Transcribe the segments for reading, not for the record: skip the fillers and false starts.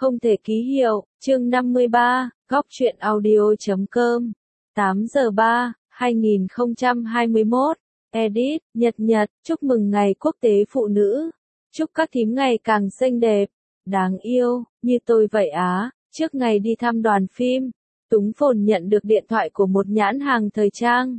Không thể ký hiệu, chương 53, góc truyện audio.com, 8 giờ 3, 2021, edit, Nhật, chúc mừng ngày quốc tế phụ nữ. Chúc các thím ngày càng xinh đẹp, đáng yêu, như tôi vậy á. Trước ngày đi thăm đoàn phim, Túng Phồn nhận được điện thoại của một nhãn hàng thời trang.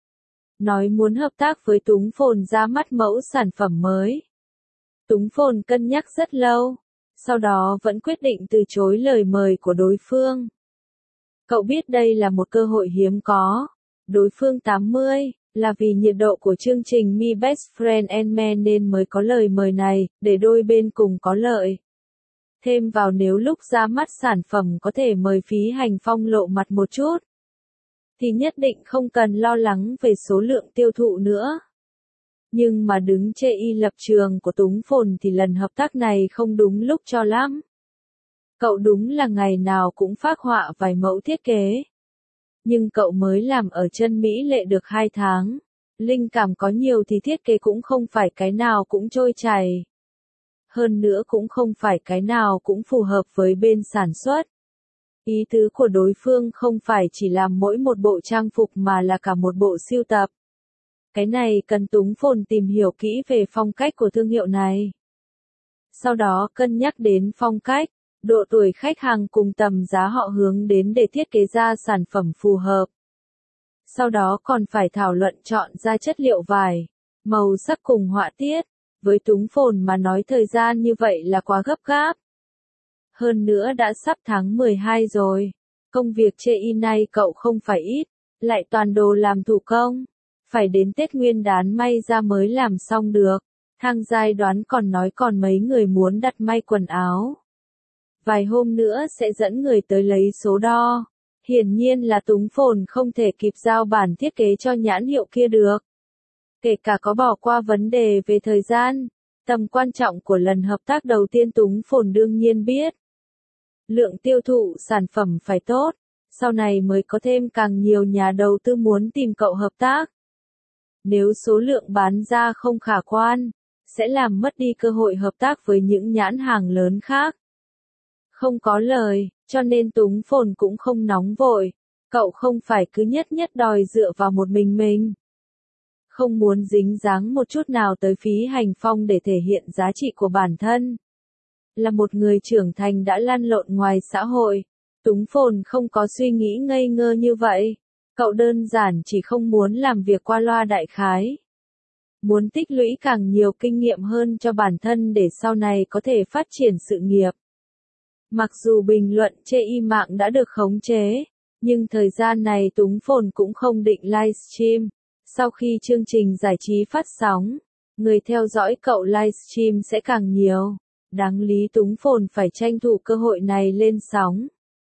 Nói muốn hợp tác với Túng Phồn ra mắt mẫu sản phẩm mới. Túng Phồn cân nhắc rất lâu, sau đó vẫn quyết định từ chối lời mời của đối phương. Cậu biết đây là một cơ hội hiếm có. Đối phương 80, là vì nhiệt độ của chương trình My Best Friend and Man nên mới có lời mời này, để đôi bên cùng có lợi. Thêm vào nếu lúc ra mắt sản phẩm có thể mời Phí Hành Phong lộ mặt một chút, thì nhất định không cần lo lắng về số lượng tiêu thụ nữa. Nhưng mà đứng chê y lập trường của Túng Phồn thì lần hợp tác này không đúng lúc cho lắm. Cậu đúng là ngày nào cũng phác họa vài mẫu thiết kế. Nhưng cậu mới làm ở chân Mỹ Lệ được 2 tháng. Linh cảm có nhiều thì thiết kế cũng không phải cái nào cũng trôi chảy. Hơn nữa cũng không phải cái nào cũng phù hợp với bên sản xuất. Ý tứ của đối phương không phải chỉ làm mỗi một bộ trang phục mà là cả một bộ sưu tập. Cái này cần Túng Phồn tìm hiểu kỹ về phong cách của thương hiệu này. Sau đó cân nhắc đến phong cách, độ tuổi khách hàng cùng tầm giá họ hướng đến để thiết kế ra sản phẩm phù hợp. Sau đó còn phải thảo luận chọn ra chất liệu vải, màu sắc cùng họa tiết. Với Túng Phồn mà nói thời gian như vậy là quá gấp gáp. Hơn nữa đã sắp tháng 12 rồi. Công việc chê y này cậu không phải ít, lại toàn đồ làm thủ công. Phải đến Tết Nguyên Đán may ra mới làm xong được. Thang Giai đoán còn nói còn mấy người muốn đặt may quần áo. Vài hôm nữa sẽ dẫn người tới lấy số đo. Hiển nhiên là Túng Phồn không thể kịp giao bản thiết kế cho nhãn hiệu kia được. Kể cả có bỏ qua vấn đề về thời gian, tầm quan trọng của lần hợp tác đầu tiên Túng Phồn đương nhiên biết. Lượng tiêu thụ sản phẩm phải tốt, sau này mới có thêm càng nhiều nhà đầu tư muốn tìm cậu hợp tác. Nếu số lượng bán ra không khả quan, sẽ làm mất đi cơ hội hợp tác với những nhãn hàng lớn khác. Không có lời, cho nên Túng Phồn cũng không nóng vội, cậu không phải cứ nhất đòi dựa vào một mình. Không muốn dính dáng một chút nào tới Phí Hành Phong để thể hiện giá trị của bản thân. Là một người trưởng thành đã lăn lộn ngoài xã hội, Túng Phồn không có suy nghĩ ngây ngơ như vậy. Cậu đơn giản chỉ không muốn làm việc qua loa đại khái. Muốn tích lũy càng nhiều kinh nghiệm hơn cho bản thân để sau này có thể phát triển sự nghiệp. Mặc dù bình luận chê y mạng đã được khống chế, nhưng thời gian này Túng Phồn cũng không định livestream. Sau khi chương trình giải trí phát sóng, người theo dõi cậu livestream sẽ càng nhiều. Đáng lý Túng Phồn phải tranh thủ cơ hội này lên sóng.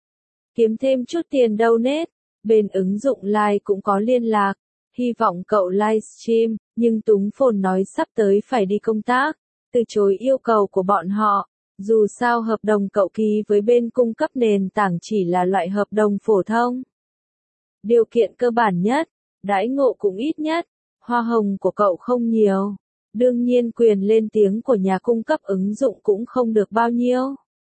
Kiếm thêm chút tiền donate, bên ứng dụng Live cũng có liên lạc. Hy vọng cậu livestream, nhưng Túng Phồn nói sắp tới phải đi công tác, từ chối yêu cầu của bọn họ. Dù sao hợp đồng cậu ký với bên cung cấp nền tảng chỉ là loại hợp đồng phổ thông. Điều kiện cơ bản nhất, đãi ngộ cũng ít nhất, hoa hồng của cậu không nhiều. Đương nhiên quyền lên tiếng của nhà cung cấp ứng dụng cũng không được bao nhiêu.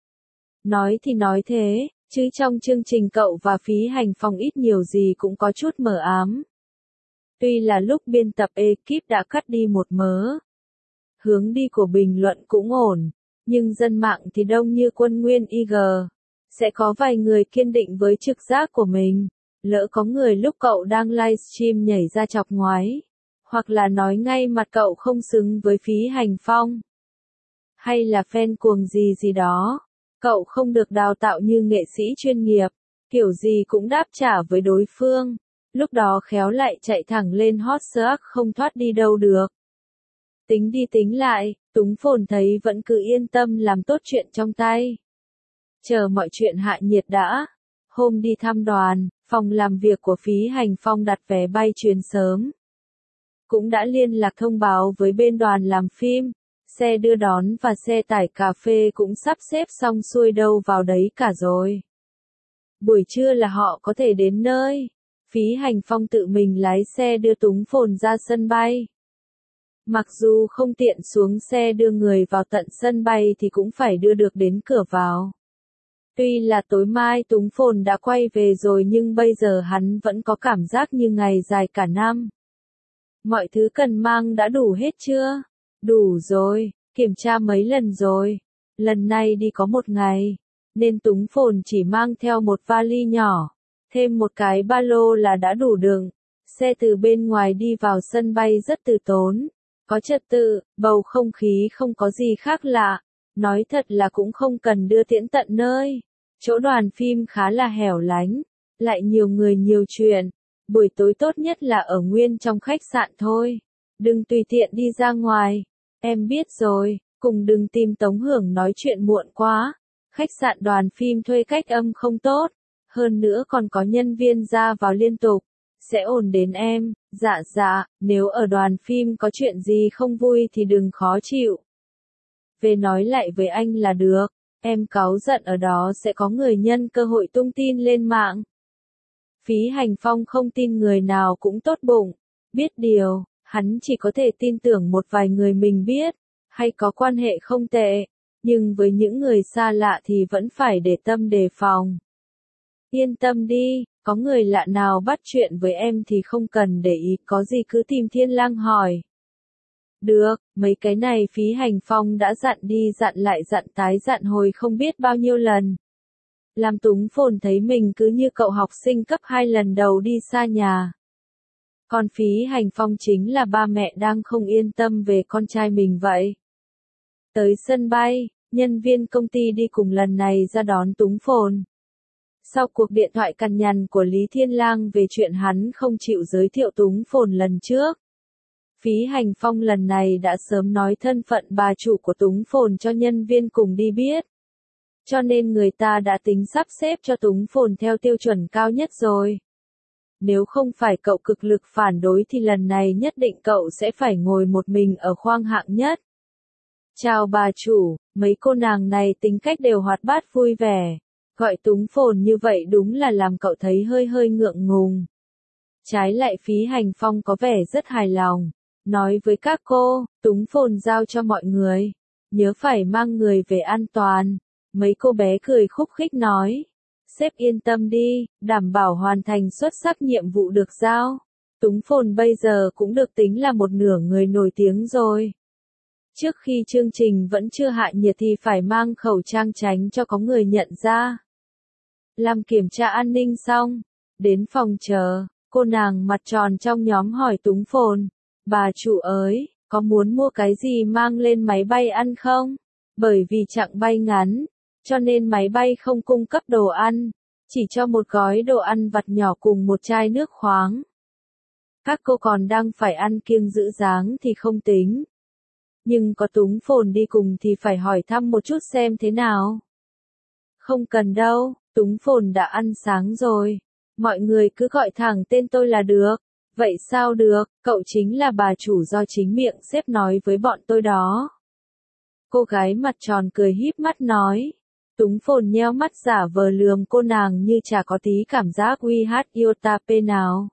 Nói thì nói thế, chứ trong chương trình cậu và Phí Hành Phong ít nhiều gì cũng có chút mờ ám. Tuy là lúc biên tập ekip đã cắt đi một mớ. Hướng đi của bình luận cũng ổn, nhưng dân mạng thì đông như quân nguyên IG. Sẽ có vài người kiên định với trực giác của mình. Lỡ có người lúc cậu đang livestream nhảy ra chọc ngoái. Hoặc là nói ngay mặt cậu không xứng với Phí Hành Phong. Hay là fan cuồng gì đó. Cậu không được đào tạo như nghệ sĩ chuyên nghiệp. Kiểu gì cũng đáp trả với đối phương. Lúc đó khéo lại chạy thẳng lên hot search không thoát đi đâu được. Tính đi tính lại, Túng Phồn thấy vẫn cứ yên tâm làm tốt chuyện trong tay. Chờ mọi chuyện hạ nhiệt đã. Hôm đi thăm đoàn, phòng làm việc của Phí Hành Phong đặt vé bay chuyến sớm. Cũng đã liên lạc thông báo với bên đoàn làm phim, xe đưa đón và xe tải cà phê cũng sắp xếp xong xuôi đâu vào đấy cả rồi. Buổi trưa là họ có thể đến nơi. Phí Hành Phong tự mình lái xe đưa Túng Phồn ra sân bay. Mặc dù không tiện xuống xe đưa người vào tận sân bay thì cũng phải đưa được đến cửa vào. Tuy là tối mai Túng Phồn đã quay về rồi nhưng bây giờ hắn vẫn có cảm giác như ngày dài cả năm. Mọi thứ cần mang đã đủ hết chưa? Đủ rồi, kiểm tra mấy lần rồi. Lần này đi có một ngày, nên Túng Phồn chỉ mang theo một vali nhỏ, thêm một cái ba lô là đã đủ đựng. Xe từ bên ngoài đi vào sân bay rất từ tốn, có trật tự, bầu không khí không có gì khác lạ. Nói thật là cũng không cần đưa tiễn tận nơi. Chỗ đoàn phim khá là hẻo lánh, lại nhiều người nhiều chuyện. Buổi tối tốt nhất là ở nguyên trong khách sạn thôi. Đừng tùy tiện đi ra ngoài. Em biết rồi, cùng đừng tìm Tống Hưởng nói chuyện muộn quá. Khách sạn đoàn phim thuê cách âm không tốt. Hơn nữa còn có nhân viên ra vào liên tục. Sẽ ổn đến em. Dạ, nếu ở đoàn phim có chuyện gì không vui thì đừng khó chịu. Về nói lại với anh là được. Em cáu giận ở đó sẽ có người nhân cơ hội tung tin lên mạng. Phí Hành Phong không tin người nào cũng tốt bụng. Biết điều, hắn chỉ có thể tin tưởng một vài người mình biết, hay có quan hệ không tệ. Nhưng với những người xa lạ thì vẫn phải để tâm đề phòng. Yên tâm đi, có người lạ nào bắt chuyện với em thì không cần để ý, có gì cứ tìm Thiên Lang hỏi. Được, mấy cái này Phí Hành Phong đã dặn đi dặn lại dặn tái dặn hồi không biết bao nhiêu lần. Làm Túng Phồn thấy mình cứ như cậu học sinh cấp 2 lần đầu đi xa nhà. Còn Phí Hành Phong chính là ba mẹ đang không yên tâm về con trai mình vậy. Tới sân bay, nhân viên công ty đi cùng lần này ra đón Túng Phồn. Sau cuộc điện thoại cằn nhằn của Lý Thiên Lang về chuyện hắn không chịu giới thiệu Túng Phồn lần trước, Phí Hành Phong lần này đã sớm nói thân phận bà chủ của Túng Phồn cho nhân viên cùng đi biết. Cho nên người ta đã tính sắp xếp cho Túng Phồn theo tiêu chuẩn cao nhất rồi. Nếu không phải cậu cực lực phản đối thì lần này nhất định cậu sẽ phải ngồi một mình ở khoang hạng nhất. Chào bà chủ, mấy cô nàng này tính cách đều hoạt bát vui vẻ. Gọi Túng Phồn như vậy đúng là làm cậu thấy hơi ngượng ngùng. Trái lại Phí Hành Phong có vẻ rất hài lòng. Nói với các cô, Túng Phồn giao cho mọi người. Nhớ phải mang người về an toàn. Mấy cô bé cười khúc khích nói. Sếp yên tâm đi, đảm bảo hoàn thành xuất sắc nhiệm vụ được giao. Túng Phồn bây giờ cũng được tính là một nửa người nổi tiếng rồi. Trước khi chương trình vẫn chưa hạ nhiệt thì phải mang khẩu trang tránh cho có người nhận ra. Làm kiểm tra an ninh xong, đến phòng chờ, cô nàng mặt tròn trong nhóm hỏi Túng Phồn. Bà chủ ơi, có muốn mua cái gì mang lên máy bay ăn không? Bởi vì chặng bay ngắn, cho nên máy bay không cung cấp đồ ăn, chỉ cho một gói đồ ăn vặt nhỏ cùng một chai nước khoáng. Các cô còn đang phải ăn kiêng giữ dáng thì không tính. Nhưng có Túng Phồn đi cùng thì phải hỏi thăm một chút xem thế nào. Không cần đâu, Túng Phồn đã ăn sáng rồi. Mọi người cứ gọi thẳng tên tôi là được. Vậy sao được, cậu chính là bà chủ do chính miệng sếp nói với bọn tôi đó. Cô gái mặt tròn cười híp mắt nói. Túng Phồn nheo mắt giả vờ lườm cô nàng như chả có tí cảm giác uy hát iota p nào.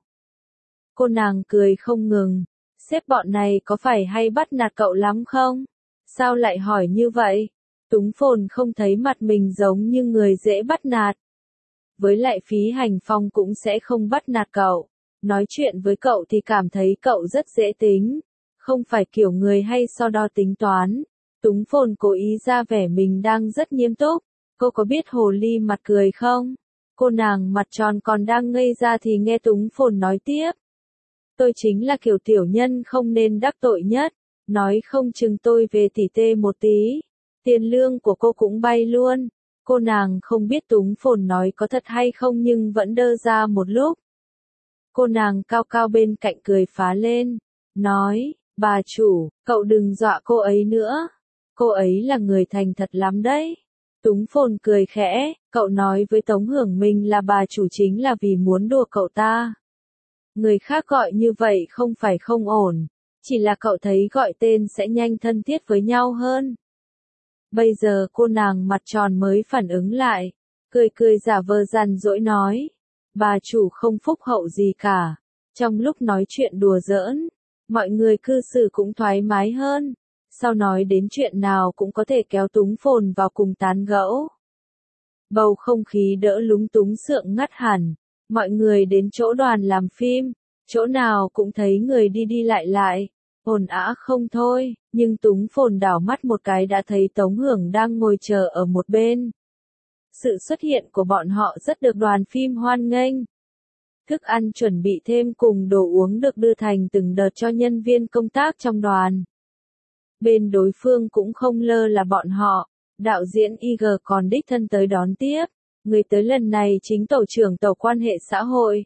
Cô nàng cười không ngừng. Sếp bọn này có phải hay bắt nạt cậu lắm không? Sao lại hỏi như vậy? Túng Phồn không thấy mặt mình giống như người dễ bắt nạt. Với lại Phí Hành Phong cũng sẽ không bắt nạt cậu. Nói chuyện với cậu thì cảm thấy cậu rất dễ tính. Không phải kiểu người hay so đo tính toán. Túng Phồn cố ý ra vẻ mình đang rất nghiêm túc. Cô có biết hồ ly mặt cười không? Cô nàng mặt tròn còn đang ngây ra thì nghe Túng Phồn nói tiếp. Tôi chính là kiểu tiểu nhân không nên đắc tội nhất. Nói không chừng tôi về tỉ tê một tí. Tiền lương của cô cũng bay luôn. Cô nàng không biết Túng Phồn nói có thật hay không nhưng vẫn đơ ra một lúc. Cô nàng cao cao bên cạnh cười phá lên. Nói, bà chủ, cậu đừng dọa cô ấy nữa. Cô ấy là người thành thật lắm đấy. Túng Phồn cười khẽ, cậu nói với Tống Hưởng mình là bà chủ chính là vì muốn đùa cậu ta. Người khác gọi như vậy không phải không ổn. Chỉ là cậu thấy gọi tên sẽ nhanh thân thiết với nhau hơn. Bây giờ cô nàng mặt tròn mới phản ứng lại. Cười giả vờ giàn dỗi nói. Bà chủ không phúc hậu gì cả. Trong lúc nói chuyện đùa giỡn, mọi người cư xử cũng thoải mái hơn. Sau nói đến chuyện nào cũng có thể kéo Túng Phồn vào cùng tán gẫu. Bầu không khí đỡ lúng túng sượng ngắt hẳn. Mọi người đến chỗ đoàn làm phim, chỗ nào cũng thấy người đi đi lại lại, ồn ào không thôi, nhưng Túng Phồn đảo mắt một cái đã thấy Tống Hưởng đang ngồi chờ ở một bên. Sự xuất hiện của bọn họ rất được đoàn phim hoan nghênh. Thức ăn chuẩn bị thêm cùng đồ uống được đưa thành từng đợt cho nhân viên công tác trong đoàn. Bên đối phương cũng không lơ là bọn họ, đạo diễn IG còn đích thân tới đón tiếp. Người tới lần này chính tổ trưởng tổ quan hệ xã hội.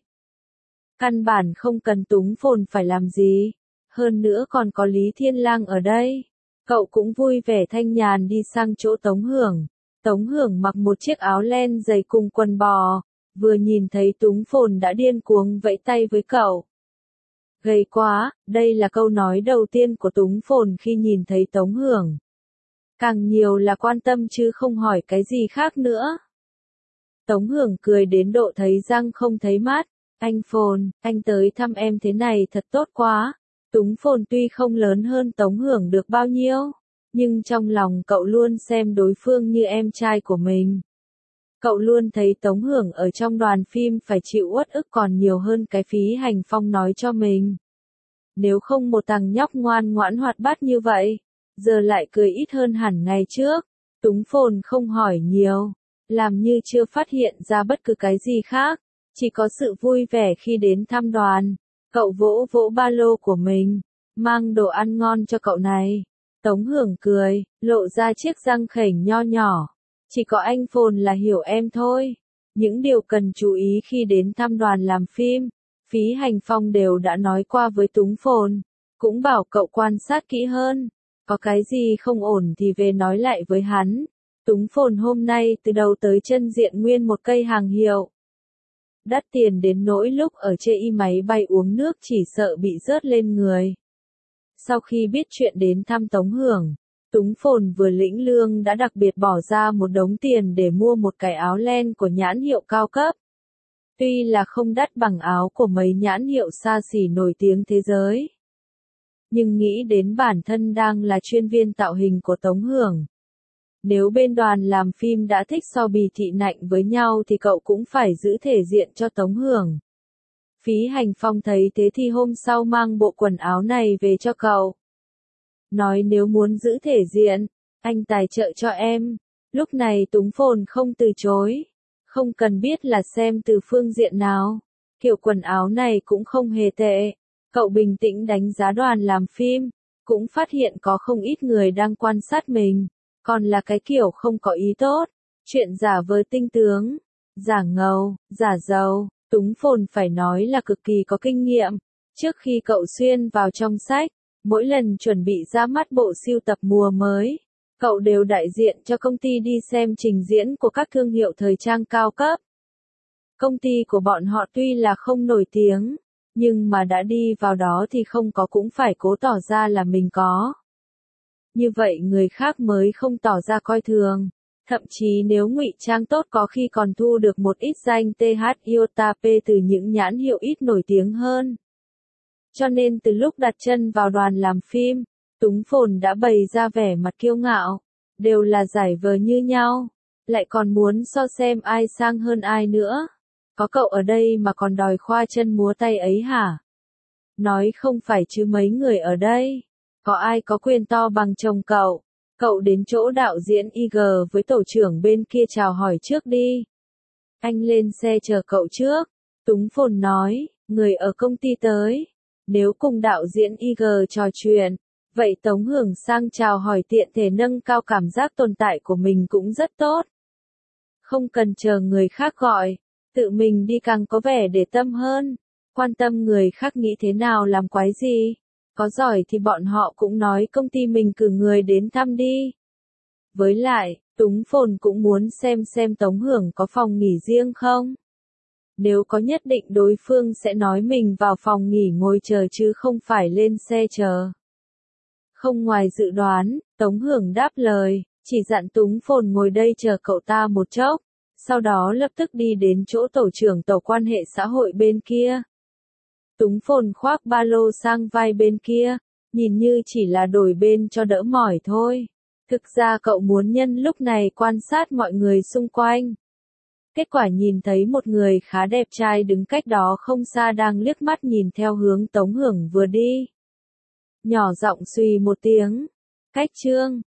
Căn bản không cần Túng Phồn phải làm gì. Hơn nữa còn có Lý Thiên Lang ở đây. Cậu cũng vui vẻ thanh nhàn đi sang chỗ Tống Hưởng. Tống Hưởng mặc một chiếc áo len dày cùng quần bò. Vừa nhìn thấy Túng Phồn đã điên cuồng vẫy tay với cậu. Gầy quá, đây là câu nói đầu tiên của Túng Phồn khi nhìn thấy Tống Hưởng. Càng nhiều là quan tâm chứ không hỏi cái gì khác nữa. Tống Hưởng cười đến độ thấy răng không thấy mát. Anh Phồn, anh tới thăm em thế này thật tốt quá. Túng Phồn tuy không lớn hơn Tống Hưởng được bao nhiêu, nhưng trong lòng cậu luôn xem đối phương như em trai của mình. Cậu luôn thấy Tống Hưởng ở trong đoàn phim phải chịu uất ức còn nhiều hơn cái Phí Hành Phong nói cho mình. Nếu không một thằng nhóc ngoan ngoãn hoạt bát như vậy, giờ lại cười ít hơn hẳn ngày trước. Túng Phồn không hỏi nhiều, làm như chưa phát hiện ra bất cứ cái gì khác, chỉ có sự vui vẻ khi đến thăm đoàn. Cậu vỗ vỗ ba lô của mình, mang đồ ăn ngon cho cậu này. Tống Hưởng cười, lộ ra chiếc răng khểnh nho nhỏ. Chỉ có anh Phồn là hiểu em thôi. Những điều cần chú ý khi đến thăm đoàn làm phim, Phí Hành Phong đều đã nói qua với Túng Phồn. Cũng bảo cậu quan sát kỹ hơn. Có cái gì không ổn thì về nói lại với hắn. Túng Phồn hôm nay từ đầu tới chân diện nguyên một cây hàng hiệu. Đắt tiền đến nỗi lúc ở trên máy bay uống nước chỉ sợ bị rớt lên người. Sau khi biết chuyện đến thăm Tống Hưởng, Túng Phồn vừa lĩnh lương đã đặc biệt bỏ ra một đống tiền để mua một cái áo len của nhãn hiệu cao cấp. Tuy là không đắt bằng áo của mấy nhãn hiệu xa xỉ nổi tiếng thế giới, nhưng nghĩ đến bản thân đang là chuyên viên tạo hình của Tống Hưởng. Nếu bên đoàn làm phim đã thích so bì thị nạnh với nhau thì cậu cũng phải giữ thể diện cho Tống Hưởng. Phí Hành Phong thấy thế thì hôm sau mang bộ quần áo này về cho cậu. Nói nếu muốn giữ thể diện, anh tài trợ cho em. Lúc này Túng Phồn không từ chối. Không cần biết là xem từ phương diện nào. Kiểu quần áo này cũng không hề tệ. Cậu bình tĩnh đánh giá đoàn làm phim. Cũng phát hiện có không ít người đang quan sát mình. Còn là cái kiểu không có ý tốt. Chuyện giả vờ tinh tướng, giả ngầu, giả giàu. Túng Phồn phải nói là cực kỳ có kinh nghiệm. Trước khi cậu xuyên vào trong sách, mỗi lần chuẩn bị ra mắt bộ sưu tập mùa mới, cậu đều đại diện cho công ty đi xem trình diễn của các thương hiệu thời trang cao cấp. Công ty của bọn họ tuy là không nổi tiếng, nhưng mà đã đi vào đó thì không có cũng phải cố tỏ ra là mình có. Như vậy người khác mới không tỏ ra coi thường. Thậm chí nếu ngụy trang tốt có khi còn thu được một ít danh TH iota P từ những nhãn hiệu ít nổi tiếng hơn. Cho nên từ lúc đặt chân vào đoàn làm phim, Túng Phồn đã bày ra vẻ mặt kiêu ngạo. Đều là giải vờ như nhau. Lại còn muốn so xem ai sang hơn ai nữa. Có cậu ở đây mà còn đòi khoa chân múa tay ấy hả? Nói không phải chứ mấy người ở đây. Có ai có quyền to bằng chồng cậu? Cậu đến chỗ đạo diễn IG với tổ trưởng bên kia chào hỏi trước đi. Anh lên xe chờ cậu trước. Túng Phồn nói, người ở công ty tới. Nếu cùng đạo diễn IG trò chuyện, vậy Tống Hưởng sang chào hỏi tiện thể nâng cao cảm giác tồn tại của mình cũng rất tốt. Không cần chờ người khác gọi, tự mình đi càng có vẻ để tâm hơn. Quan tâm người khác nghĩ thế nào làm quái gì. Có giỏi thì bọn họ cũng nói công ty mình cử người đến thăm đi. Với lại, Túng Phồn cũng muốn xem Tống Hưởng có phòng nghỉ riêng không. Nếu có nhất định đối phương sẽ nói mình vào phòng nghỉ ngồi chờ chứ không phải lên xe chờ. Không ngoài dự đoán, Tống Hưởng đáp lời, chỉ dặn Túng Phồn ngồi đây chờ cậu ta một chốc, sau đó lập tức đi đến chỗ tổ trưởng tổ quan hệ xã hội bên kia. Túng Phồn khoác ba lô sang vai bên kia, nhìn như chỉ là đổi bên cho đỡ mỏi thôi. Thực ra cậu muốn nhân lúc này quan sát mọi người xung quanh. Kết quả nhìn thấy một người khá đẹp trai đứng cách đó không xa đang liếc mắt nhìn theo hướng Tống Hưởng vừa đi. Nhỏ giọng xùy một tiếng. Cách Trương.